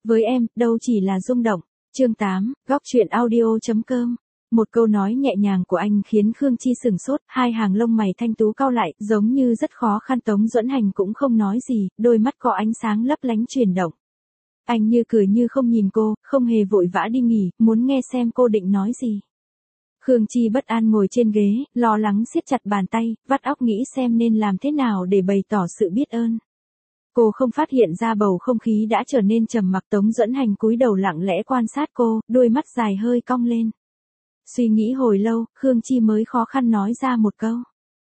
Với em, đâu chỉ là rung động. Chương 8, góc truyện audio.com. Một câu nói nhẹ nhàng của anh khiến Khương Chi sửng sốt, hai hàng lông mày thanh tú cau lại, giống như rất khó khăn. Tống Duẫn Hành cũng không nói gì, đôi mắt có ánh sáng lấp lánh chuyển động. Anh như cười như không nhìn cô, không hề vội vã đi nghỉ, muốn nghe xem cô định nói gì. Khương Chi bất an ngồi trên ghế, lo lắng siết chặt bàn tay, vắt óc nghĩ xem nên làm thế nào để bày tỏ sự biết ơn. Cô không phát hiện ra bầu không khí đã trở nên trầm mặc. Tống Duẫn Hành cúi đầu lặng lẽ quan sát cô, đôi mắt dài hơi cong lên. Suy nghĩ hồi lâu, Khương Chi mới khó khăn nói ra một câu.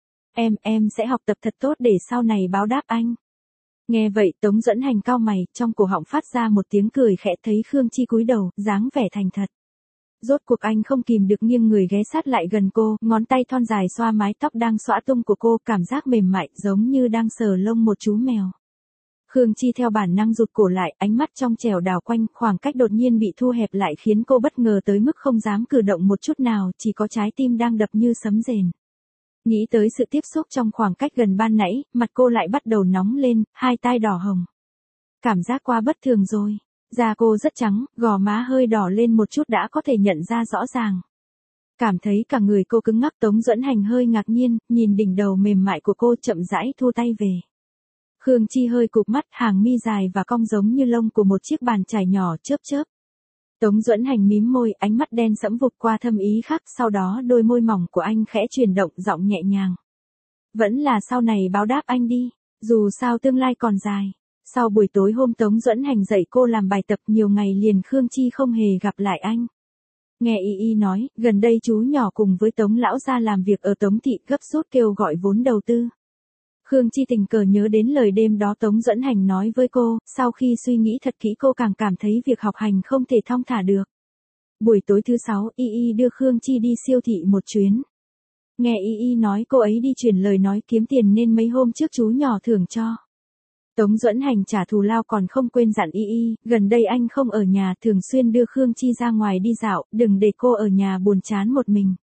Em sẽ học tập thật tốt để sau này báo đáp anh. Nghe vậy Tống Duẫn Hành cau mày, trong cổ họng phát ra một tiếng cười khẽ thấy Khương Chi cúi đầu, dáng vẻ thành thật. Rốt cuộc anh không kìm được nghiêng người ghé sát lại gần cô, ngón tay thon dài xoa mái tóc đang xõa tung của cô, cảm giác mềm mại giống như đang sờ lông một chú mèo. Khương Chi theo bản năng rụt cổ lại, ánh mắt trong trẻo đảo quanh, khoảng cách đột nhiên bị thu hẹp lại khiến cô bất ngờ tới mức không dám cử động một chút nào, chỉ có trái tim đang đập như sấm rền. Nghĩ tới sự tiếp xúc trong khoảng cách gần ban nãy, mặt cô lại bắt đầu nóng lên, hai tai đỏ hồng. Cảm giác quá bất thường rồi. Da cô rất trắng, gò má hơi đỏ lên một chút đã có thể nhận ra rõ ràng. Cảm thấy cả người cô cứng ngắc. Tống Duẫn Hành hơi ngạc nhiên, nhìn đỉnh đầu mềm mại của cô chậm rãi thu tay về. Khương Chi hơi cụp mắt, hàng mi dài và cong giống như lông của một chiếc bàn chải nhỏ chớp chớp. Tống Duẫn Hành mím môi, ánh mắt đen sẫm vụt qua thâm ý khác, sau đó đôi môi mỏng của anh khẽ chuyển động, giọng nhẹ nhàng. Vẫn là sau này báo đáp anh đi, dù sao tương lai còn dài. Sau buổi tối hôm Tống Duẫn Hành dạy cô làm bài tập nhiều ngày liền Khương Chi không hề gặp lại anh. Nghe Y nói, gần đây chú nhỏ cùng với Tống lão gia làm việc ở Tống thị, gấp rút kêu gọi vốn đầu tư. Khương Chi tình cờ nhớ đến lời đêm đó Tống Duẫn Hành nói với cô, sau khi suy nghĩ thật kỹ cô càng cảm thấy việc học hành không thể thong thả được. Buổi tối thứ 6, Y đưa Khương Chi đi siêu thị một chuyến. Nghe Y nói cô ấy đi chuyển lời nói kiếm tiền nên mấy hôm trước chú nhỏ thưởng cho. Tống Duẫn Hành trả thù lao còn không quên dặn Y, gần đây anh không ở nhà, thường xuyên đưa Khương Chi ra ngoài đi dạo, đừng để cô ở nhà buồn chán một mình.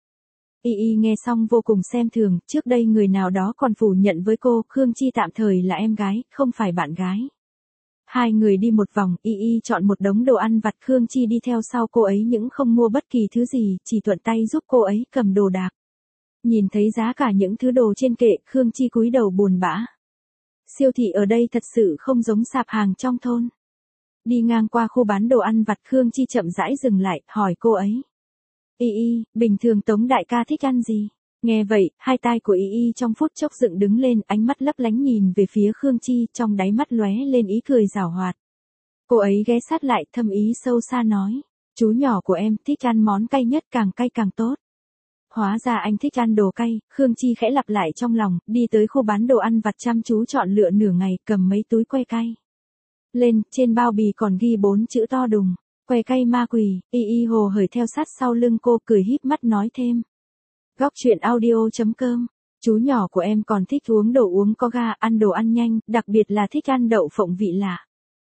Y nghe xong vô cùng xem thường, trước đây người nào đó còn phủ nhận với cô, Khương Chi tạm thời là em gái, không phải bạn gái. Hai người đi một vòng, Y chọn một đống đồ ăn vặt, Khương Chi đi theo sau cô ấy nhưng không mua bất kỳ thứ gì, chỉ thuận tay giúp cô ấy cầm đồ đạc. Nhìn thấy giá cả những thứ đồ trên kệ, Khương Chi cúi đầu buồn bã. Siêu thị ở đây thật sự không giống sạp hàng trong thôn. Đi ngang qua khu bán đồ ăn vặt, Khương Chi chậm rãi dừng lại, hỏi cô ấy. Y, bình thường Tống đại ca thích ăn gì? Nghe vậy, hai tai của Y trong phút chốc dựng đứng lên, ánh mắt lấp lánh nhìn về phía Khương Chi, trong đáy mắt lóe lên ý cười giảo hoạt. Cô ấy ghé sát lại, thâm ý sâu xa nói, chú nhỏ của em thích ăn món cay nhất, càng cay càng tốt. Hóa ra anh thích ăn đồ cay. Khương Chi khẽ lặp lại trong lòng, đi tới khu bán đồ ăn vặt chăm chú chọn lựa nửa ngày, cầm mấy túi que cay. Lên, trên bao bì còn ghi 4 chữ to đùng. Que cay ma quỷ. Y hồ hởi theo sát sau lưng cô, cười híp mắt nói thêm. Góc truyện audio.com. Chú nhỏ của em còn thích uống đồ uống có ga, ăn đồ ăn nhanh, đặc biệt là thích ăn đậu phộng vị lạ.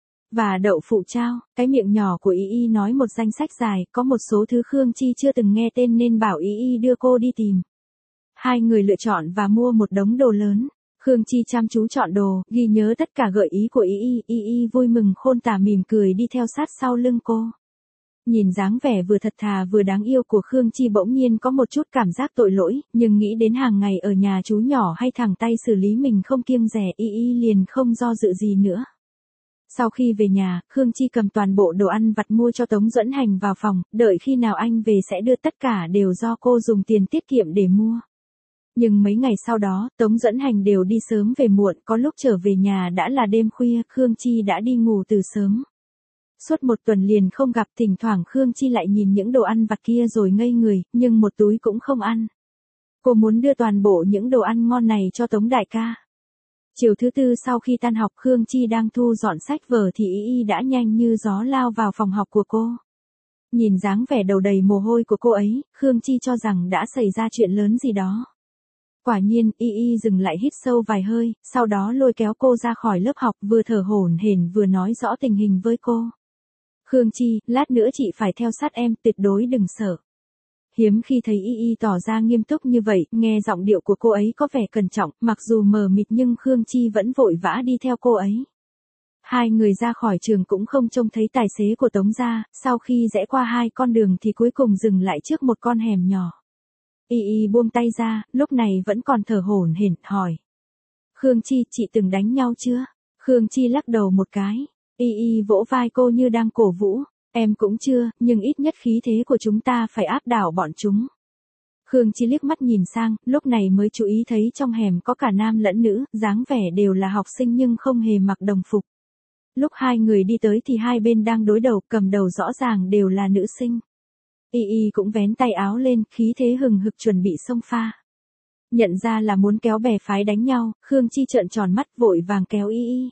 Và đậu phụ trao. Cái miệng nhỏ của Y nói một danh sách dài, có một số thứ Khương Chi chưa từng nghe tên nên bảo Y đưa cô đi tìm. Hai người lựa chọn và mua một đống đồ lớn. Khương Chi chăm chú chọn đồ, ghi nhớ tất cả gợi ý của Y vui mừng khôn tả mỉm cười đi theo sát sau lưng cô. Nhìn dáng vẻ vừa thật thà vừa đáng yêu của Khương Chi bỗng nhiên có một chút cảm giác tội lỗi, nhưng nghĩ đến hàng ngày ở nhà chú nhỏ hay thẳng tay xử lý mình không kiêng dè, Y liền không do dự gì nữa. Sau khi về nhà, Khương Chi cầm toàn bộ đồ ăn vặt mua cho Tống Duẫn Hành vào phòng, đợi khi nào anh về sẽ đưa, tất cả đều do cô dùng tiền tiết kiệm để mua. Nhưng mấy ngày sau đó, Tống Duẫn Hành đều đi sớm về muộn, có lúc trở về nhà đã là đêm khuya, Khương Chi đã đi ngủ từ sớm. Suốt một tuần liền không gặp, thỉnh thoảng Khương Chi lại nhìn những đồ ăn vặt kia rồi ngây người, nhưng một túi cũng không ăn. Cô muốn đưa toàn bộ những đồ ăn ngon này cho Tống đại ca. Chiều thứ tư sau khi tan học, Khương Chi đang thu dọn sách vở thì Y đã nhanh như gió lao vào phòng học của cô. Nhìn dáng vẻ đầu đầy mồ hôi của cô ấy, Khương Chi cho rằng đã xảy ra chuyện lớn gì đó. Quả nhiên, Y dừng lại hít sâu vài hơi, sau đó lôi kéo cô ra khỏi lớp học, vừa thở hổn hển vừa nói rõ tình hình với cô. Khương Chi, lát nữa chị phải theo sát em, tuyệt đối đừng sợ. Hiếm khi thấy Y tỏ ra nghiêm túc như vậy, nghe giọng điệu của cô ấy có vẻ cẩn trọng, mặc dù mờ mịt nhưng Khương Chi vẫn vội vã đi theo cô ấy. Hai người ra khỏi trường cũng không trông thấy tài xế của Tống gia, sau khi rẽ qua hai con đường thì cuối cùng dừng lại trước một con hẻm nhỏ. Y Y buông tay ra, lúc này vẫn còn thở hổn hển, hỏi. Khương Chi, chị từng đánh nhau chưa? Khương Chi lắc đầu một cái. Y Y vỗ vai cô như đang cổ vũ. Em cũng chưa, nhưng ít nhất khí thế của chúng ta phải áp đảo bọn chúng. Khương Chi liếc mắt nhìn sang, lúc này mới chú ý thấy trong hẻm có cả nam lẫn nữ, dáng vẻ đều là học sinh nhưng không hề mặc đồng phục. Lúc hai người đi tới thì hai bên đang đối đầu, cầm đầu rõ ràng đều là nữ sinh. Y Y cũng vén tay áo lên, khí thế hừng hực chuẩn bị xông pha. Nhận ra là muốn kéo bè phái đánh nhau, Khương Chi trợn tròn mắt vội vàng kéo Y Y.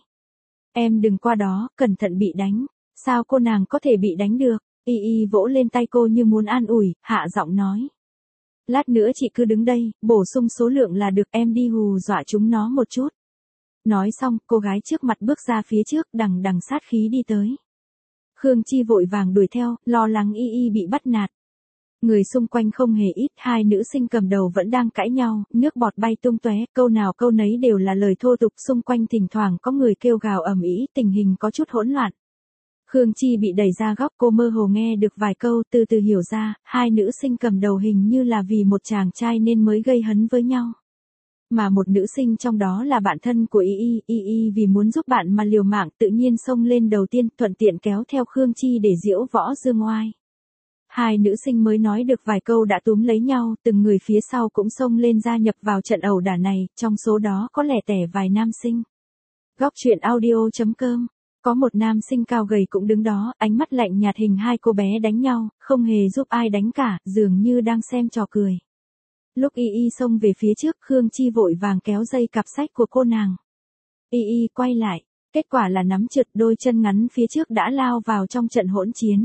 Em đừng qua đó, cẩn thận bị đánh. Sao cô nàng có thể bị đánh được? Y Y vỗ lên tay cô như muốn an ủi, hạ giọng nói. Lát nữa chị cứ đứng đây, bổ sung số lượng là được, em đi hù dọa chúng nó một chút. Nói xong, cô gái trước mặt bước ra phía trước, đằng đằng sát khí đi tới. Khương Chi vội vàng đuổi theo, lo lắng Y Y bị bắt nạt. Người xung quanh không hề ít, hai nữ sinh cầm đầu vẫn đang cãi nhau, nước bọt bay tung tóe, câu nào câu nấy đều là lời thô tục, xung quanh thỉnh thoảng có người kêu gào ầm ĩ, tình hình có chút hỗn loạn. Khương Chi bị đẩy ra góc, cô mơ hồ nghe được vài câu, từ từ hiểu ra, hai nữ sinh cầm đầu hình như là vì một chàng trai nên mới gây hấn với nhau. Mà một nữ sinh trong đó là bạn thân của Y Y vì muốn giúp bạn mà liều mạng tự nhiên xông lên đầu tiên, thuận tiện kéo theo Khương Chi để giễu võ dương oai. Hai nữ sinh mới nói được vài câu đã túm lấy nhau, từng người phía sau cũng xông lên gia nhập vào trận ẩu đả này, trong số đó có lẻ tẻ vài nam sinh. Góc truyện audio.com. Có một nam sinh cao gầy cũng đứng đó, ánh mắt lạnh nhạt hình hai cô bé đánh nhau, không hề giúp ai đánh cả, dường như đang xem trò cười. Lúc Y Y xông về phía trước, Khương Chi vội vàng kéo dây cặp sách của cô nàng. Y Y quay lại, kết quả là nắm trượt, đôi chân ngắn phía trước đã lao vào trong trận hỗn chiến.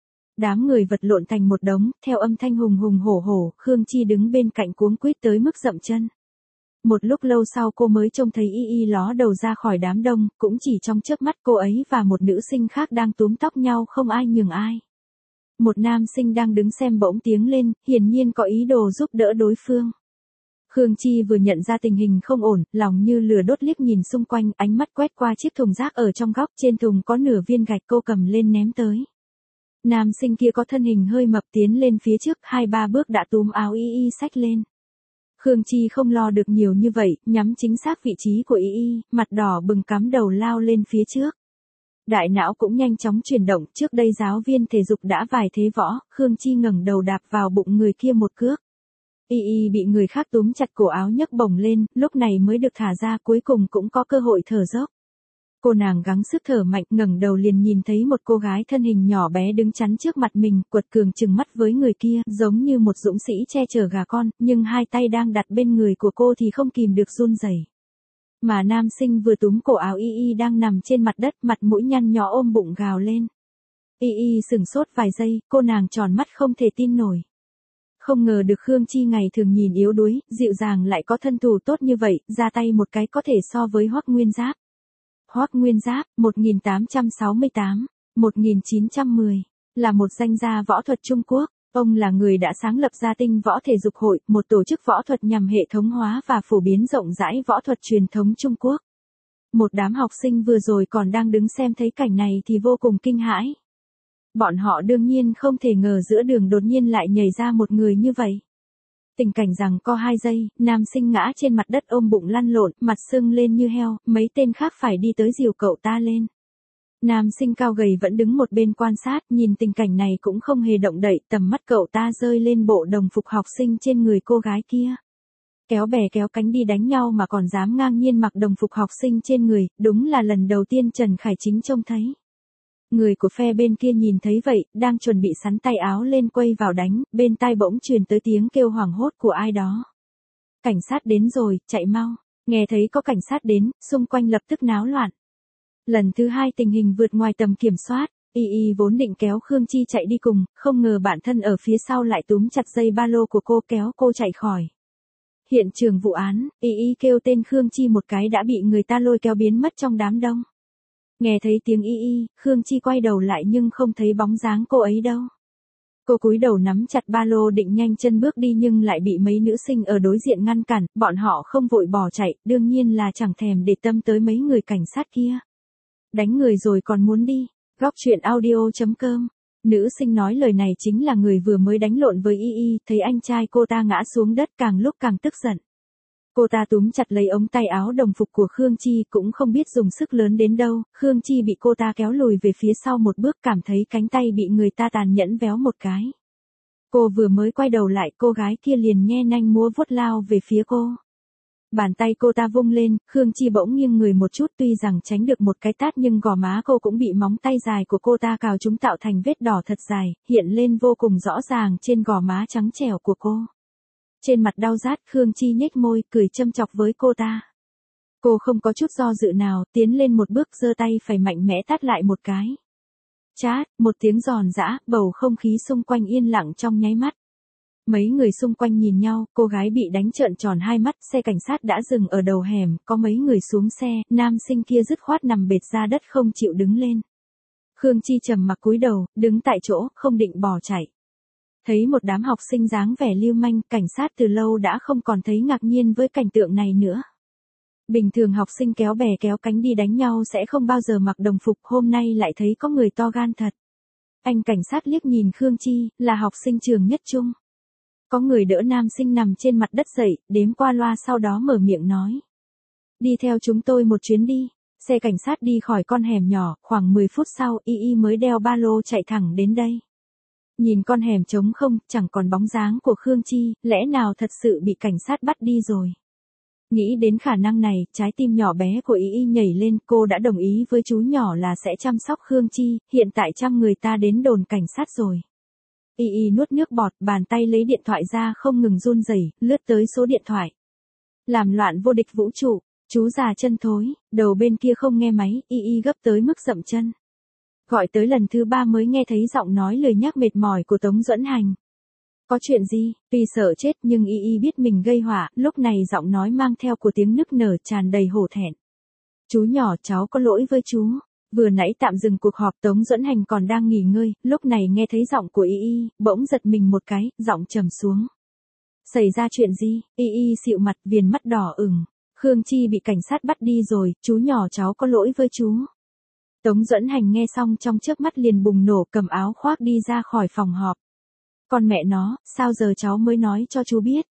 Đám người vật lộn thành một đống, theo âm thanh hùng hùng hổ hổ, Khương Chi đứng bên cạnh cuống quýt tới mức dậm chân. Một lúc lâu sau cô mới trông thấy Y Y ló đầu ra khỏi đám đông, cũng chỉ trong chớp mắt cô ấy và một nữ sinh khác đang túm tóc nhau không ai nhường ai. Một nam sinh đang đứng xem bỗng tiếng lên, hiển nhiên có ý đồ giúp đỡ đối phương. Khương Chi vừa nhận ra tình hình không ổn, lòng như lửa đốt liếc nhìn xung quanh, ánh mắt quét qua chiếc thùng rác ở trong góc, trên thùng có nửa viên gạch, cô cầm lên ném tới. Nam sinh kia có thân hình hơi mập tiến lên phía trước, 2-3 bước đã túm áo Y Y xách lên. Khương Chi không lo được nhiều như vậy, nhắm chính xác vị trí của Y Y, mặt đỏ bừng cắm đầu lao lên phía trước. Đại não cũng nhanh chóng chuyển động, trước đây giáo viên thể dục đã vài thế võ, Khương Chi ngẩng đầu đạp vào bụng người kia một cước. Y Y bị người khác túm chặt cổ áo nhấc bổng lên, lúc này mới được thả ra, cuối cùng cũng có cơ hội thở dốc. Cô nàng gắng sức thở mạnh, ngẩng đầu liền nhìn thấy một cô gái thân hình nhỏ bé đứng chắn trước mặt mình, quật cường trừng mắt với người kia, giống như một dũng sĩ che chở gà con, nhưng hai tay đang đặt bên người của cô thì không kìm được run rẩy. Mà nam sinh vừa túm cổ áo Y Y đang nằm trên mặt đất, mặt mũi nhăn nhó ôm bụng gào lên. Y Y sửng sốt vài giây, cô nàng tròn mắt không thể tin nổi. Không ngờ được Khương Chi ngày thường nhìn yếu đuối, dịu dàng lại có thân thủ tốt như vậy, ra tay một cái có thể so với Hoắc Nguyên Giáp. Hoắc Nguyên Giáp, 1868-1910, là một danh gia võ thuật Trung Quốc. Ông là người đã sáng lập ra Tinh Võ Thể Dục Hội, một tổ chức võ thuật nhằm hệ thống hóa và phổ biến rộng rãi võ thuật truyền thống Trung Quốc. Một đám học sinh vừa rồi còn đang đứng xem thấy cảnh này thì vô cùng kinh hãi. Bọn họ đương nhiên không thể ngờ giữa đường đột nhiên lại nhảy ra một người như vậy. Tình cảnh rằng co 2 giây, nam sinh ngã trên mặt đất ôm bụng lăn lộn, mặt sưng lên như heo, mấy tên khác phải đi tới dìu cậu ta lên. Nam sinh cao gầy vẫn đứng một bên quan sát, nhìn tình cảnh này cũng không hề động đậy, tầm mắt cậu ta rơi lên bộ đồng phục học sinh trên người cô gái kia. Kéo bè kéo cánh đi đánh nhau mà còn dám ngang nhiên mặc đồng phục học sinh trên người, đúng là lần đầu tiên Trần Khải Chính trông thấy. Người của phe bên kia nhìn thấy vậy, đang chuẩn bị sắn tay áo lên quay vào đánh, bên tai bỗng truyền tới tiếng kêu hoảng hốt của ai đó. Cảnh sát đến rồi, chạy mau. Nghe thấy có cảnh sát đến, xung quanh lập tức náo loạn. Lần thứ 2 tình hình vượt ngoài tầm kiểm soát, Y Y vốn định kéo Khương Chi chạy đi cùng, không ngờ bạn thân ở phía sau lại túm chặt dây ba lô của cô kéo cô chạy khỏi. Hiện trường vụ án, Y Y kêu tên Khương Chi một cái đã bị người ta lôi kéo biến mất trong đám đông. Nghe thấy tiếng Y Y, Khương Chi quay đầu lại nhưng không thấy bóng dáng cô ấy đâu. Cô cúi đầu nắm chặt ba lô định nhanh chân bước đi nhưng lại bị mấy nữ sinh ở đối diện ngăn cản, bọn họ không vội bỏ chạy, đương nhiên là chẳng thèm để tâm tới mấy người cảnh sát kia. Đánh người rồi còn muốn đi. Góc chuyện audio.com. Nữ sinh nói lời này chính là người vừa mới đánh lộn với Y, thấy anh trai cô ta ngã xuống đất càng lúc càng tức giận. Cô ta túm chặt lấy ống tay áo đồng phục của Khương Chi cũng không biết dùng sức lớn đến đâu, Khương Chi bị cô ta kéo lùi về phía sau một bước cảm thấy cánh tay bị người ta tàn nhẫn véo một cái. Cô vừa mới quay đầu lại cô gái kia liền nhe nanh múa vuốt lao về phía cô. Bàn tay cô ta vung lên, Khương Chi bỗng nghiêng người một chút tuy rằng tránh được một cái tát nhưng gò má cô cũng bị móng tay dài của cô ta cào trúng tạo thành vết đỏ thật dài, hiện lên vô cùng rõ ràng trên gò má trắng trẻo của cô. Trên mặt đau rát Khương Chi nhếch môi cười châm chọc với cô ta. Cô không có chút do dự nào, tiến lên một bước giơ tay phải mạnh mẽ tát lại một cái. Chát, một tiếng giòn giã, bầu không khí xung quanh yên lặng trong nháy mắt. Mấy người xung quanh nhìn nhau, cô gái bị đánh trợn tròn hai mắt, xe cảnh sát đã dừng ở đầu hẻm, có mấy người xuống xe, nam sinh kia dứt khoát nằm bệt ra đất không chịu đứng lên. Khương Chi trầm mặc cúi đầu, đứng tại chỗ, không định bỏ chạy. Thấy một đám học sinh dáng vẻ lưu manh, cảnh sát từ lâu đã không còn thấy ngạc nhiên với cảnh tượng này nữa. Bình thường học sinh kéo bè kéo cánh đi đánh nhau sẽ không bao giờ mặc đồng phục, hôm nay lại thấy có người to gan thật. Anh cảnh sát liếc nhìn Khương Chi, là học sinh trường nhất trung. Có người đỡ nam sinh nằm trên mặt đất dậy, đếm qua loa sau đó mở miệng nói. Đi theo chúng tôi một chuyến đi. Xe cảnh sát đi khỏi con hẻm nhỏ, khoảng 10 phút sau Y mới đeo ba lô chạy thẳng đến đây. Nhìn con hẻm trống không, chẳng còn bóng dáng của Khương Chi, lẽ nào thật sự bị cảnh sát bắt đi rồi. Nghĩ đến khả năng này, trái tim nhỏ bé của Y nhảy lên, cô đã đồng ý với chú nhỏ là sẽ chăm sóc Khương Chi, hiện tại trăm người ta đến đồn cảnh sát rồi. Y nuốt nước bọt, bàn tay lấy điện thoại ra không ngừng run rẩy, lướt tới số điện thoại. Làm loạn vô địch vũ trụ, chú già chân thối, đầu bên kia không nghe máy, Y gấp tới mức dậm chân. Gọi tới lần thứ 3 mới nghe thấy giọng nói lười nhác mệt mỏi của Tống Duẫn Hành. Có chuyện gì? Tuy sợ chết nhưng Y biết mình gây họa, lúc này giọng nói mang theo của tiếng nức nở tràn đầy hổ thẹn. Chú nhỏ cháu có lỗi với chú. Vừa nãy tạm dừng cuộc họp Tống Duẫn Hành còn đang nghỉ ngơi, lúc này nghe thấy giọng của Y, bỗng giật mình một cái, giọng trầm xuống. Xảy ra chuyện gì? Y xịu mặt, viền mắt đỏ ửng. Khương Chi bị cảnh sát bắt đi rồi, chú nhỏ cháu có lỗi với chú. Tống Duẫn Hành nghe xong trong chớp mắt liền bùng nổ cầm áo khoác đi ra khỏi phòng họp. Con mẹ nó, sao giờ cháu mới nói cho chú biết?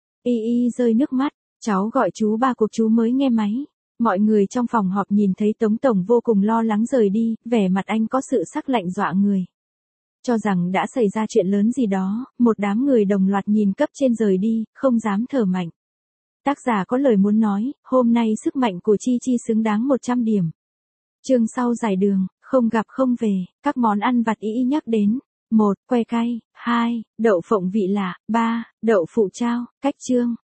Y rơi nước mắt, cháu gọi chú 3 cuộc chú mới nghe máy. Mọi người trong phòng họp nhìn thấy Tống Tổng vô cùng lo lắng rời đi, vẻ mặt anh có sự sắc lạnh dọa người. Cho rằng đã xảy ra chuyện lớn gì đó, một đám người đồng loạt nhìn cấp trên rời đi, không dám thở mạnh. Tác giả có lời muốn nói, hôm nay sức mạnh của Chi Chi xứng đáng 100 điểm. Chương sau giải đường, không gặp không về, các món ăn vặt Y nhắc đến. 1. Que cay. 2. Đậu phộng vị lạ. 3. Đậu phụ trao. Cách chương.